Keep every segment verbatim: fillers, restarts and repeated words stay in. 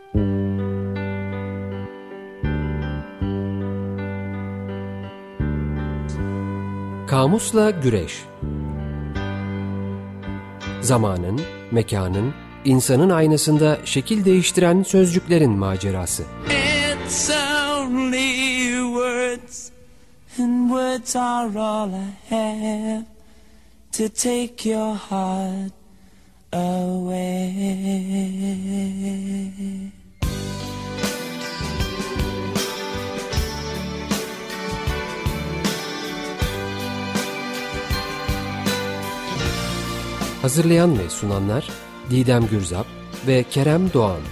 Kamusla Güreş. Zamanın, mekanın, insanın aynasında şekil değiştiren sözcüklerin macerası. It's only words, and words are all I have to take your heart away. Hazırlayan ve sunanlar Didem Gürzap ve Kerem Doğan.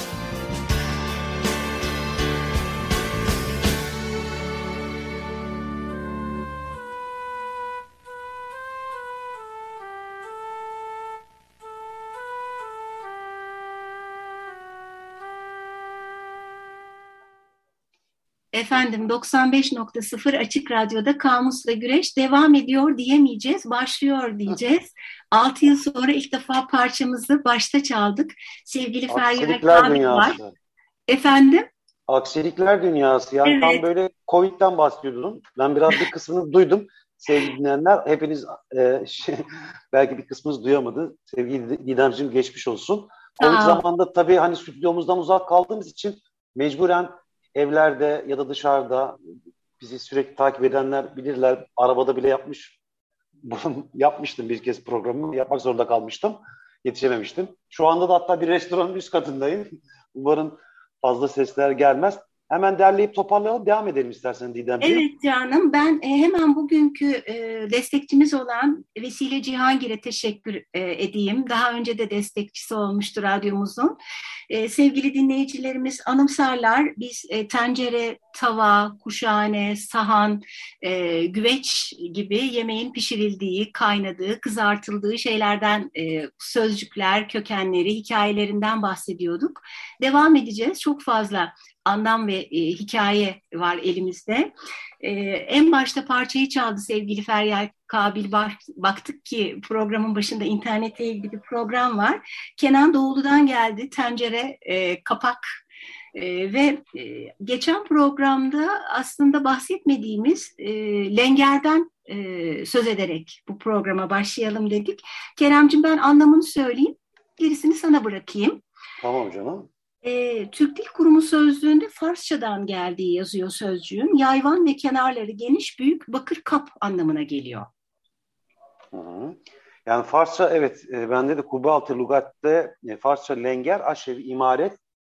Efendim doksan beş nokta sıfır Açık Radyo'da Kamusla Güreş devam ediyor diyemeyeceğiz, başlıyor diyeceğiz. altı yıl sonra ilk defa parçamızı başta çaldık. Sevgili Feryal Kabil var. Efendim? Aksilikler dünyası. Yani evet. Tam böyle Covid'den bahsediyordum. Ben biraz bir kısmını duydum. Sevgili dinleyenler, hepiniz e, şey, belki bir kısmınız duyamadı. Sevgili Didemciğim geçmiş olsun. Covid zamanında tabii hani stüdyomuzdan uzak kaldığımız için mecburen evlerde ya da dışarıda bizi sürekli takip edenler bilirler. Arabada bile yapmış yapmıştım bir kez programı. Yapmak zorunda kalmıştım. Yetişememiştim. Şu anda da hatta bir restoranın üst katındayım. Umarım fazla sesler gelmez. Hemen derleyip toparlayalım. Devam edelim istersen Didemciğim. Evet canım. Ben e, hemen bugünkü e, destekçimiz olan Vesile Cihangir'e teşekkür e, edeyim. Daha önce de destekçisi olmuştu radyomuzun. E, sevgili dinleyicilerimiz anımsarlar. Biz e, tencere, tava, kuşhane, sahan, e, güveç gibi yemeğin pişirildiği, kaynadığı, kızartıldığı şeylerden e, sözcükler, kökenleri, hikayelerinden bahsediyorduk. Devam edeceğiz. Çok fazla anlam ve e, hikaye var elimizde. E, en başta parçayı çaldı sevgili Feryal Kabil. Baktık ki programın başında internete ilgili bir program var. Kenan Doğulu'dan geldi. Tencere, e, kapak. Ee, ve e, geçen programda aslında bahsetmediğimiz e, lengerden e, söz ederek bu programa başlayalım dedik. Keremciğim ben anlamını söyleyeyim, gerisini sana bırakayım. Tamam canım. E, Türk Dil Kurumu sözlüğünde Farsçadan geldiği yazıyor sözcüğün. Yayvan ve kenarları geniş, büyük, bakır kap anlamına geliyor. Hı hı. Yani Farsça evet, e, bende de Kubaltı Lugat'te e, Farsça lenger, aşevi, imaret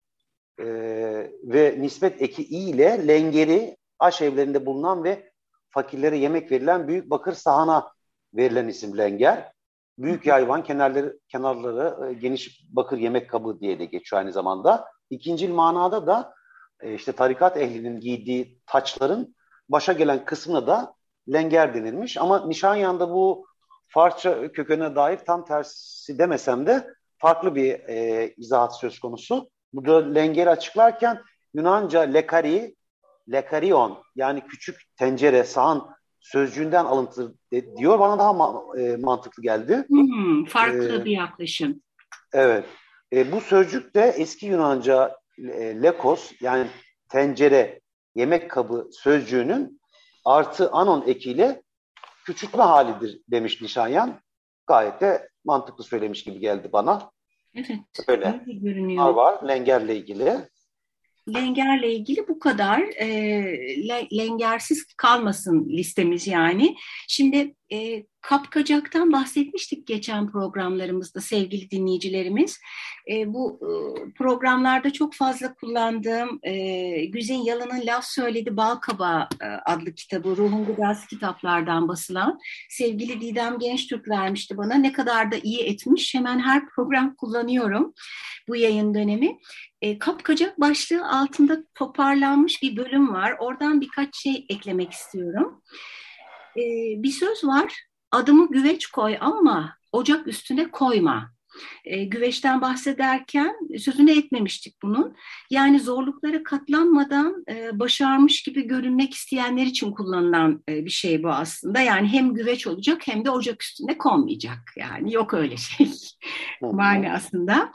Ee, ve nispet eki i ile lengeri aş evlerinde bulunan ve fakirlere yemek verilen büyük bakır sahana verilen isim lenger. Büyük yayvan kenarları kenarları e, geniş bakır yemek kabı diye de geçiyor aynı zamanda. İkincil manada da e, işte tarikat ehlinin giydiği taçların başa gelen kısmına da lenger denilmiş. Ama Nişanyan'da bu Farsça kökene dair tam tersi demesem de farklı bir e, izahat söz konusu. Burada lengeri açıklarken Yunanca lekari, lekarion yani küçük tencere, sahan sözcüğünden alıntı diyor. Bana daha ma- e, mantıklı geldi. Hmm, farklı ee, bir yaklaşım. Evet. E, bu sözcük de eski Yunanca e, lekos yani tencere, yemek kabı sözcüğünün artı anon ekiyle küçültme halidir demiş Nişanyan. Gayet de mantıklı söylemiş gibi geldi bana. Evet, öyle, öyle görünüyor. Var var, lengerle ilgili. Lengerle ilgili bu kadar. E, le, lengersiz kalmasın listemiz yani. Şimdi e, kapkacaktan bahsetmiştik geçen programlarımızda sevgili dinleyicilerimiz. E, bu e, programlarda çok fazla kullandığım e, Güzin Yalın'ın Laf Söyledi Balkabağı e, adlı kitabı, Ruhun Gıdası kitaplardan basılan sevgili Didem Gençtürk vermişti bana. Ne kadar da iyi etmiş. Hemen her program kullanıyorum bu yayın dönemi. E, kapkacak başlığı altında toparlanmış bir bölüm var. Oradan birkaç şey eklemek istiyorum. E, bir söz var. Adımı güveç koy ama ocak üstüne koyma. E, güveçten bahsederken sözünü etmemiştik bunun. Yani zorluklara katlanmadan e, başarmış gibi görünmek isteyenler için kullanılan e, bir şey bu aslında. Yani hem güveç olacak hem de ocak üstüne konmayacak. Yani yok öyle şey manasında.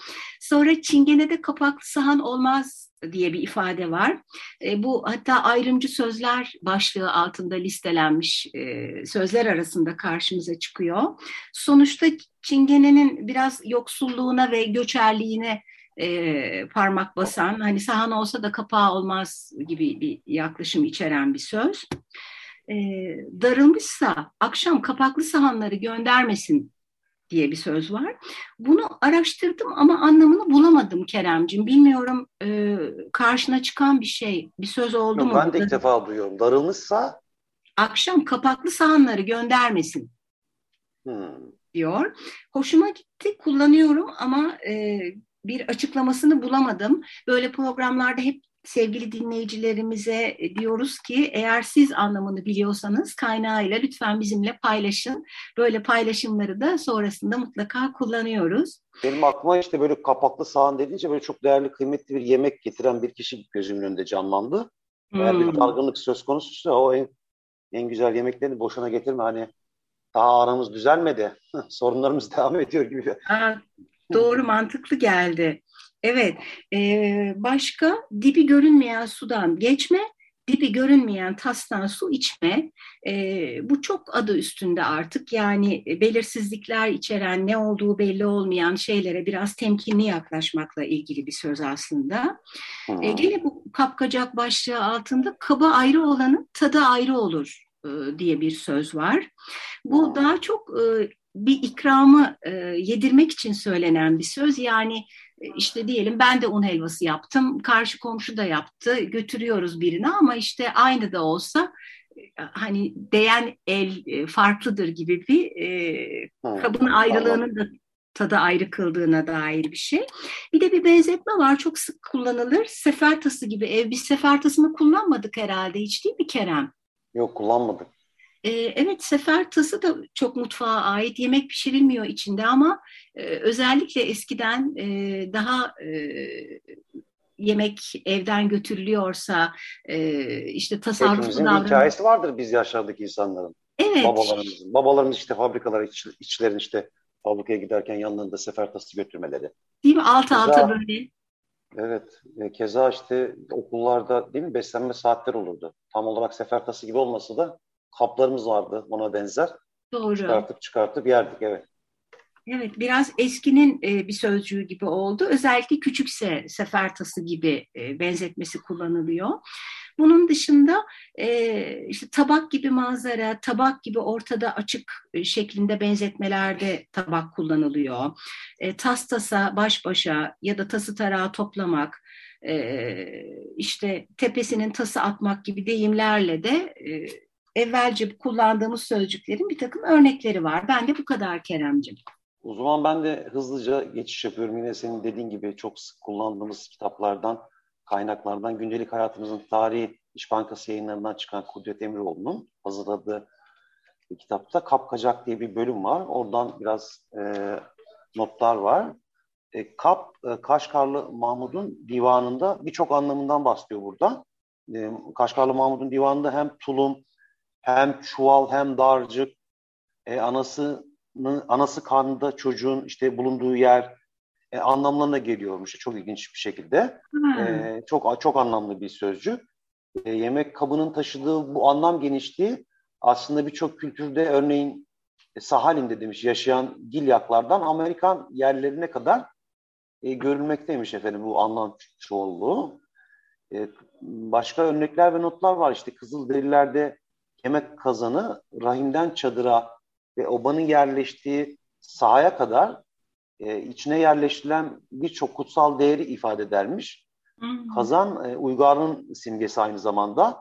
Sonra Çingene'de kapaklı sahan olmaz diye bir ifade var. E, bu hatta ayrımcı sözler başlığı altında listelenmiş e, sözler arasında karşımıza çıkıyor. Sonuçta Çingene'nin biraz yoksulluğuna ve göçerliğine e, parmak basan, hani sahan olsa da kapağı olmaz gibi bir yaklaşım içeren bir söz. E, Darılmışsa akşam kapaklı sahanları göndermesin diye bir söz var. Bunu araştırdım ama anlamını bulamadım Keremcim. Bilmiyorum e, karşına çıkan bir şey, bir söz oldu Yok, mu? ben de ilk defa duyuyorum. Darılmışsa Akşam kapaklı sahanları göndermesin hmm. diyor. Hoşuma gitti, kullanıyorum ama e, bir açıklamasını bulamadım. Böyle programlarda hep sevgili dinleyicilerimize diyoruz ki eğer siz anlamını biliyorsanız kaynağıyla lütfen bizimle paylaşın. Böyle paylaşımları da sonrasında mutlaka kullanıyoruz. Benim aklıma işte böyle kapaklı sahan dediğince böyle çok değerli, kıymetli bir yemek getiren bir kişi gözümün önünde canlandı. Hmm. Eğer bir dargınlık söz konusuysa o en, en güzel yemeklerini boşuna getirme. Hani daha aramız düzelmedi, sorunlarımız devam ediyor gibi. Aa, doğru, mantıklı geldi. Evet, e, başka dibi görünmeyen sudan geçme, dibi görünmeyen tastan su içme. E, bu çok adı üstünde artık. Yani belirsizlikler içeren, ne olduğu belli olmayan şeylere biraz temkinli yaklaşmakla ilgili bir söz aslında. Hmm. E, gene bu kapkacak başlığı altında kaba ayrı olanın tadı ayrı olur e, diye bir söz var. Bu hmm. daha çok e, bir ikramı e, yedirmek için söylenen bir söz. Yani işte diyelim ben de un helvası yaptım, karşı komşu da yaptı, götürüyoruz birine ama işte aynı da olsa hani değen el farklıdır gibi bir e, hmm, kabın ayrılığının da tadı ayrı kıldığına dair bir şey. Bir de bir benzetme var, çok sık kullanılır. Sefer tası gibi. Ev, biz sefer tasını kullanmadık herhalde, hiç değil mi Kerem? Yok, kullanmadık. Evet, sefer tası da çok mutfağa ait. Yemek pişirilmiyor içinde ama e, özellikle eskiden e, daha e, yemek evden götürülüyorsa e, işte tasarruflu hepimizin davranış. bir hikayesi vardır biz yaşlardaki insanların. Evet. Babalarımızın. Babalarımız işte fabrikalara, iç, içlerin işte fabrikaya giderken yanlarında sefer tası götürmeleri. Değil mi? Alta keza, alta böyle. Evet. Keza işte okullarda değil mi beslenme saatleri olurdu. Tam olarak sefer tası gibi olmasa da kaplarımız vardı ona benzer. Doğru. Çıkartıp çıkartıp yerdik, evet. Evet, biraz eskinin e, bir sözcüğü gibi oldu. Özellikle küçükse sefer tası gibi e, benzetmesi kullanılıyor. Bunun dışında e, işte tabak gibi manzara, tabak gibi ortada açık e, şeklinde benzetmelerde tabak kullanılıyor. E, tas tasa, baş başa ya da tası tarağı toplamak, e, işte tepesinin tası atmak gibi deyimlerle de e, evvelce kullandığımız sözcüklerin bir takım örnekleri var. Ben de bu kadar Keremciğim. O zaman ben de hızlıca geçiş yapıyorum. Yine senin dediğin gibi çok sık kullandığımız kitaplardan, kaynaklardan, gündelik hayatımızın tarihi İş Bankası yayınlarından çıkan Kudret Emiroğlu'nun hazırladığı bir kitapta Kapkacak diye bir bölüm var. Oradan biraz e, notlar var. E, Kap, e, Kaşgarlı Mahmud'un divanında birçok anlamından bahsediyor burada. E, Kaşgarlı Mahmud'un divanında hem tulum, hem çuval, hem darcık, e, anası anası karnında çocuğun işte bulunduğu yer e, anlamlarına geliyormuş. Çok ilginç bir şekilde. Hmm. E, çok çok anlamlı bir sözcük. E, yemek kabının taşıdığı bu anlam genişliği aslında birçok kültürde, örneğin e, Sahalin'de demiş yaşayan Gilyaklardan Amerikan yerlerine kadar e, görülmekteymiş efendim bu anlam çoğulluğu. E, başka örnekler ve notlar var. İşte Kızılderililerde yemek kazanı rahimden çadıra ve obanın yerleştiği sahaya kadar e, içine yerleştirilen birçok kutsal değeri ifade edermiş. Hmm. Kazan e, uygarlığın simgesi aynı zamanda.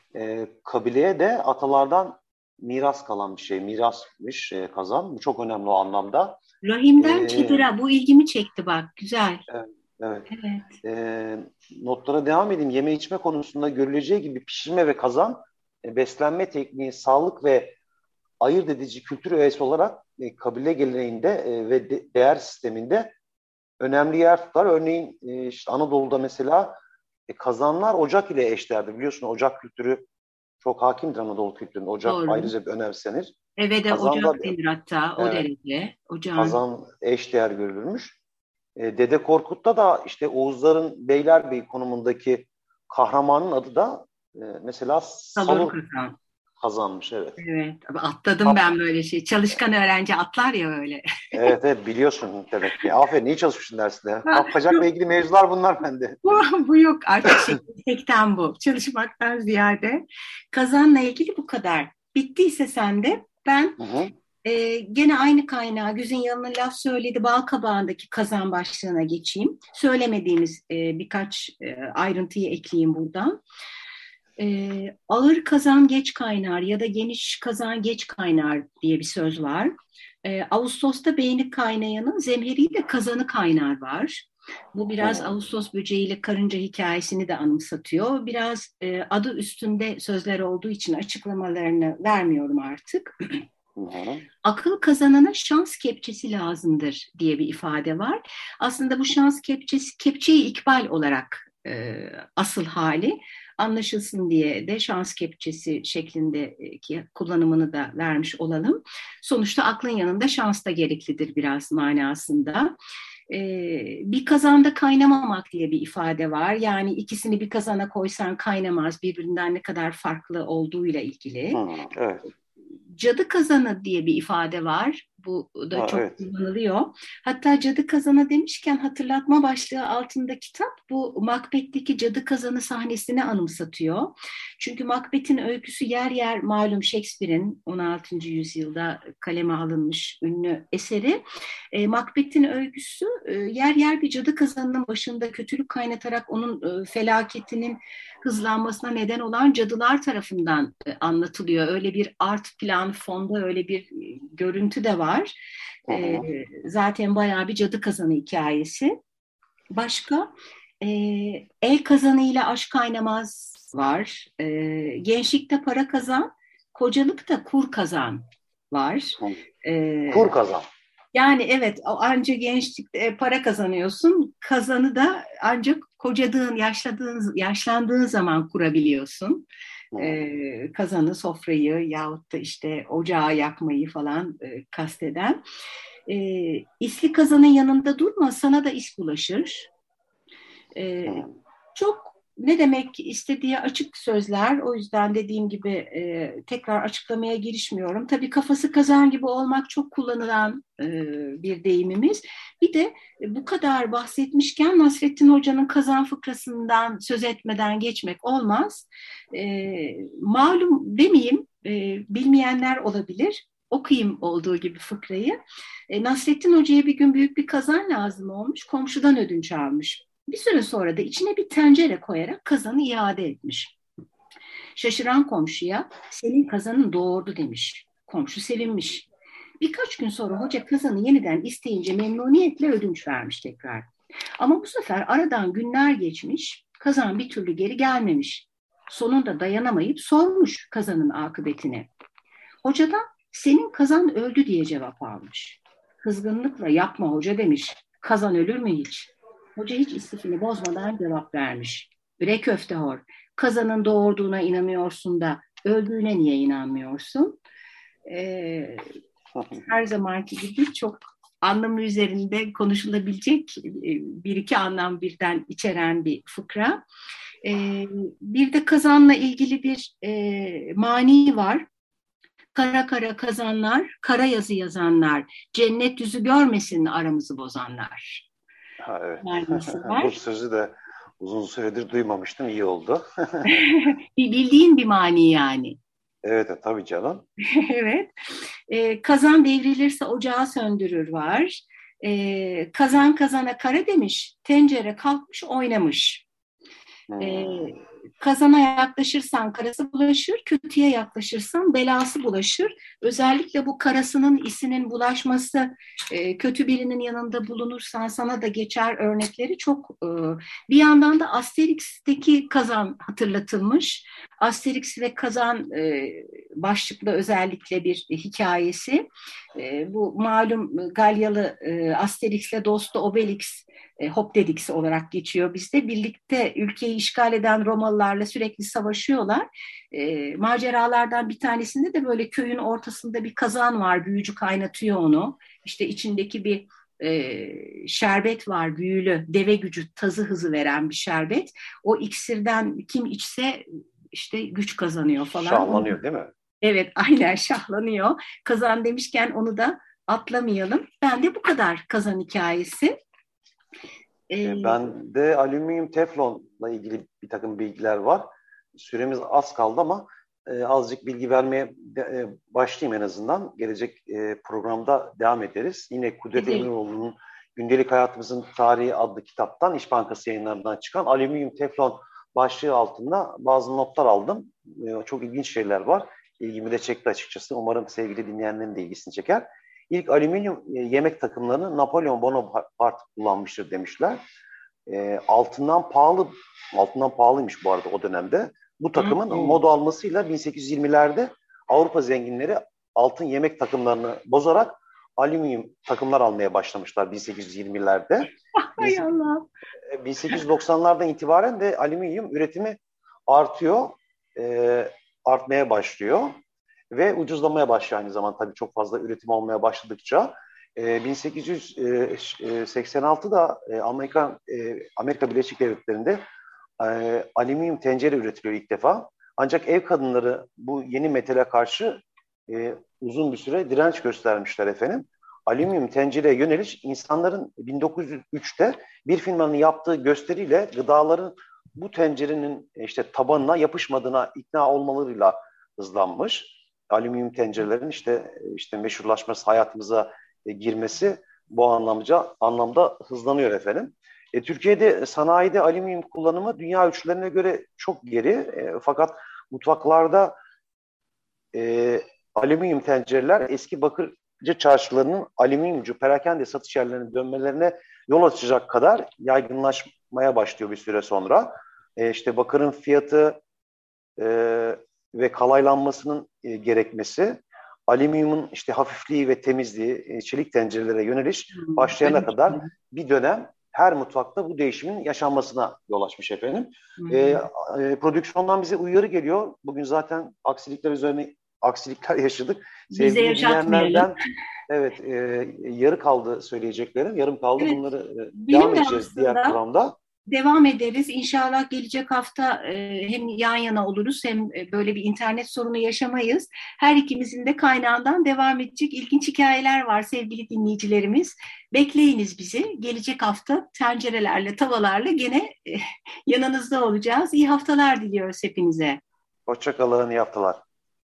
E, kabileye de atalardan miras kalan bir şey. Mirasmış e, kazan. Bu çok önemli o anlamda. Rahimden ee, çadıra. Bu ilgimi çekti bak. Güzel. Evet. evet. evet. E, notlara devam edeyim. Yeme içme konusunda görüleceği gibi pişirme ve kazan e, beslenme tekniği, sağlık ve ayırt edici kültür öğesi olarak e, kabile geleneğinde e, ve de, değer sisteminde önemli yer tutar. Örneğin e, işte Anadolu'da mesela e, kazanlar ocak ile eşdeğerdir. Biliyorsun ocak kültürü çok hakimdir Anadolu kültüründe. Ocak Doğru. ayrıca önemsenir. Eve de ocak denir hatta o evet, derece. Ocağın... Kazan eşdeğer görülürmüş. E, Dede Korkut'ta da işte Oğuzların Beylerbeyi konumundaki kahramanın adı da e, mesela Salur Salur Kazan. Kazanmış, evet. Evet, atladım Kap- ben böyle şey. Çalışkan öğrenci atlar ya öyle. Evet, evet, biliyorsun demek ki. Aferin, iyi çalışmışsın dersinde. Ha, Kapkacak'la yok, ilgili mevzular bunlar bende. bu, bu yok artık şey, tekten bu. Çalışmaktan ziyade. Kazanla ilgili bu kadar. Bittiyse sende ben Hı hı. e, gene aynı kaynağı Güzin Yalın'ın laf söyledi Balkabağı'ndaki kazan başlığına geçeyim. Söylemediğimiz e, birkaç e, ayrıntıyı ekleyeyim buradan. E, ağır kazan geç kaynar ya da geniş kazan geç kaynar diye bir söz var. E, Ağustos'ta beyni kaynayanın zemheriyle kazanı kaynar var. Bu biraz Hı Ağustos böceğiyle karınca hikayesini de anımsatıyor. Biraz e, adı üstünde sözler olduğu için açıklamalarını vermiyorum artık. hı. Akıl kazanana şans kepçesi lazımdır diye bir ifade var. Aslında bu şans kepçesi, kepçeyi ikbal olarak e, asıl hali anlaşılsın diye de şans kepçesi şeklindeki kullanımını da vermiş olalım. Sonuçta aklın yanında şans da gereklidir biraz manasında. Ee, bir kazanda kaynamamak diye bir ifade var. Yani ikisini bir kazana koysan kaynamaz, birbirinden ne kadar farklı olduğuyla ilgili. Hı, evet. Cadı kazanı diye bir ifade var. Bu da Ha, çok evet. kullanılıyor. Hatta cadı kazanı demişken hatırlatma başlığı altında kitap bu Macbeth'teki cadı kazanı sahnesini anımsatıyor. Çünkü Macbeth'in öyküsü yer yer malum Shakespeare'in on altıncı yüzyılda kaleme alınmış ünlü eseri. E, Macbeth'in öyküsü e, yer yer bir cadı kazanının başında kötülük kaynatarak onun e, felaketinin hızlanmasına neden olan cadılar tarafından e, anlatılıyor. Öyle bir art plan fonda öyle bir e, görüntü de var. Hı E, hı. zaten bayağı bir cadı kazanı hikayesi. Başka e, el kazanıyla aşk kaynamaz var. E, gençlikte para kazan, kocalıkta kur kazan var. Hı. E, Kur kazan. yani evet ancak gençlikte e, para kazanıyorsun. Kazanı da ancak kocadığın, yaşladığın, yaşlandığın zaman kurabiliyorsun. Hı. Ee, kazanı, sofrayı yahut da işte ocağı yakmayı falan e, kasteden. Ee, isli kazanın yanında durma sana da is bulaşır. Ee, Hı. çok ne demek istediği açık sözler. O yüzden dediğim gibi e, tekrar açıklamaya girişmiyorum. Tabii kafası kazan gibi olmak çok kullanılan e, bir deyimimiz. Bir de e, bu kadar bahsetmişken Nasrettin Hoca'nın kazan fıkrasından söz etmeden geçmek olmaz. E, malum demeyeyim, e, bilmeyenler olabilir. Okuyayım olduğu gibi fıkrayı. E, Nasrettin Hoca'ya bir gün büyük bir kazan lazım olmuş. Komşudan ödünç almış. Bir süre sonra da içine bir tencere koyarak kazanı iade etmiş. Şaşıran komşuya senin kazanın doğurdu demiş. Komşu sevinmiş. Birkaç gün sonra hoca kazanı yeniden isteyince memnuniyetle ödünç vermiş tekrar. Ama bu sefer aradan günler geçmiş, kazan bir türlü geri gelmemiş. Sonunda dayanamayıp sormuş kazanın akıbetini. Hocadan senin kazan öldü diye cevap almış. Kızgınlıkla yapma hoca demiş. Kazan ölür mü hiç? Hoca hiç istifini bozmadan cevap vermiş. Bre köftehor, kazanın doğurduğuna inanıyorsun da öldüğüne niye inanmıyorsun? Ee, her zamanki gibi çok anlamı üzerinde konuşulabilecek bir iki anlam birden içeren bir fıkra. Ee, bir de kazanla ilgili bir e, mani var. Kara kara kazanlar, kara yazı yazanlar, cennet yüzü görmesin aramızı bozanlar. Ha, evet. Manisi Bu var. sözü de uzun süredir duymamıştım. İyi oldu. Bir bildiğin bir mani yani. Evet, e, tabii canım. Evet. Ee, kazan devrilirse ocağı söndürür var. Ee, kazan kazana kara demiş, tencere kalkmış oynamış. Ee, Hmm. kazana yaklaşırsan karası bulaşır, kötüye yaklaşırsan belası bulaşır. Özellikle bu karasının isinin bulaşması, e, kötü birinin yanında bulunursan sana da geçer örnekleri çok. E, bir yandan da Asterix'teki kazan hatırlatılmış. Asterix ve kazan e, başlıklı özellikle bir hikayesi. E, bu malum Galyalı e, Asterix'le dostu Obelix, e, Hopdedix olarak geçiyor bizde. Birlikte ülkeyi işgal eden Romalılarla sürekli savaşıyorlar. E, maceralardan bir tanesinde de böyle köyün ortasında bir kazan var. Büyücü kaynatıyor onu. İşte içindeki bir e, şerbet var, büyülü, deve gücü, tazı hızı veren bir şerbet. O iksirden kim içse işte güç kazanıyor falan. Şahlanıyor değil mi? Evet, aynen şahlanıyor. Kazan demişken onu da atlamayalım. Ben de bu kadar kazan hikayesi. Ee, ben de alüminyum teflonla ilgili bir takım bilgiler var. Süremiz az kaldı ama e, azıcık bilgi vermeye de, e, başlayayım en azından. Gelecek e, programda devam ederiz. Yine Kudret Emiroğlu'nun Gündelik Hayatımızın Tarihi adlı kitaptan, İş Bankası yayınlarından çıkan alüminyum teflon başlığı altında bazı notlar aldım. E, çok ilginç şeyler var. İlgimi de çekti açıkçası. Umarım sevgili dinleyenlerin de ilgisini çeker. İlk alüminyum e, yemek takımlarını Napolyon Bonaparte kullanmıştır demişler. E, altından pahalı, altından pahalıymış bu arada o dönemde. Bu takımın hmm. moda almasıyla bin sekiz yüz yirmilerde Avrupa zenginleri altın yemek takımlarını bozarak alüminyum takımlar almaya başlamışlar bin sekiz yüz yirmilerde. Hay Allah. bin sekiz yüz doksanlardan itibaren de alüminyum üretimi artıyor, e, artmaya başlıyor. Ve ucuzlamaya başlıyor aynı zaman, tabii çok fazla üretim olmaya başladıkça. E, bin sekiz yüz seksen altıda e, Amerika, e, Amerika Birleşik Devletleri'nde e, alüminyum tencere üretiliyor ilk defa. Ancak ev kadınları bu yeni metale karşı e, uzun bir süre direnç göstermişler efendim. Alüminyum tencereye yöneliş insanların bin dokuz yüz üçte bir firmanın yaptığı gösteriyle gıdaların bu tencerenin işte tabanına yapışmadığına ikna olmalarıyla hızlanmış. Alüminyum tencerelerin işte işte meşhurlaşması, hayatımıza e, girmesi bu anlamca anlamda hızlanıyor efendim. E, Türkiye'de sanayide alüminyum kullanımı dünya ölçülerine göre çok geri. E, fakat mutfaklarda e, alüminyum tencereler eski bakırcı çarşılarının alüminyumcu perakende satış yerlerine dönmelerine yol açacak kadar yaygınlaşmaya başlıyor bir süre sonra. E, işte bakırın fiyatı e, ve kalaylanmasının e, gerekmesi, alüminyumun işte hafifliği ve temizliği, e, çelik tencerelere yöneliş başlayana kadar bir dönem her mutfakta bu değişimin yaşanmasına yol açmış efendim. E, e, prodüksiyondan bize uyarı geliyor. Bugün zaten aksilikler üzerine aksilikler yaşadık. Bize yaşatmayalım. Evet, e, yarı kaldı söyleyeceklerim. Yarım kaldı. Evet, bunları e, devam edeceğiz diğer programda. Devam ederiz. İnşallah gelecek hafta e, hem yan yana oluruz hem e, böyle bir internet sorunu yaşamayız. Her ikimizin de kaynağından devam edecek ilginç hikayeler var sevgili dinleyicilerimiz. Bekleyiniz bizi. Gelecek hafta tencerelerle, tavalarla gene e, yanınızda olacağız. İyi haftalar diliyoruz hepinize. Hoşça kalın, iyi haftalar.